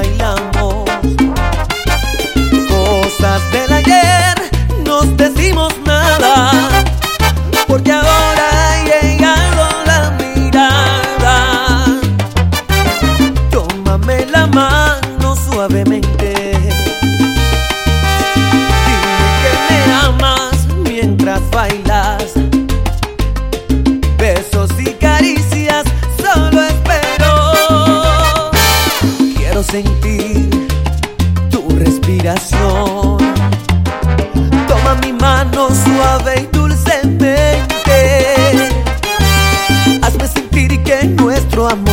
bailamos. Cosas del ayer nos decimos nada, porque ahora ha llegado la mirada. Tómame la mano suavemente, dime que me amas mientras bailas. Besos y caricias solo espero. Quiero sentir tu respiración. Toma mi mano suave y dulcemente. Hazme sentir que nuestro amor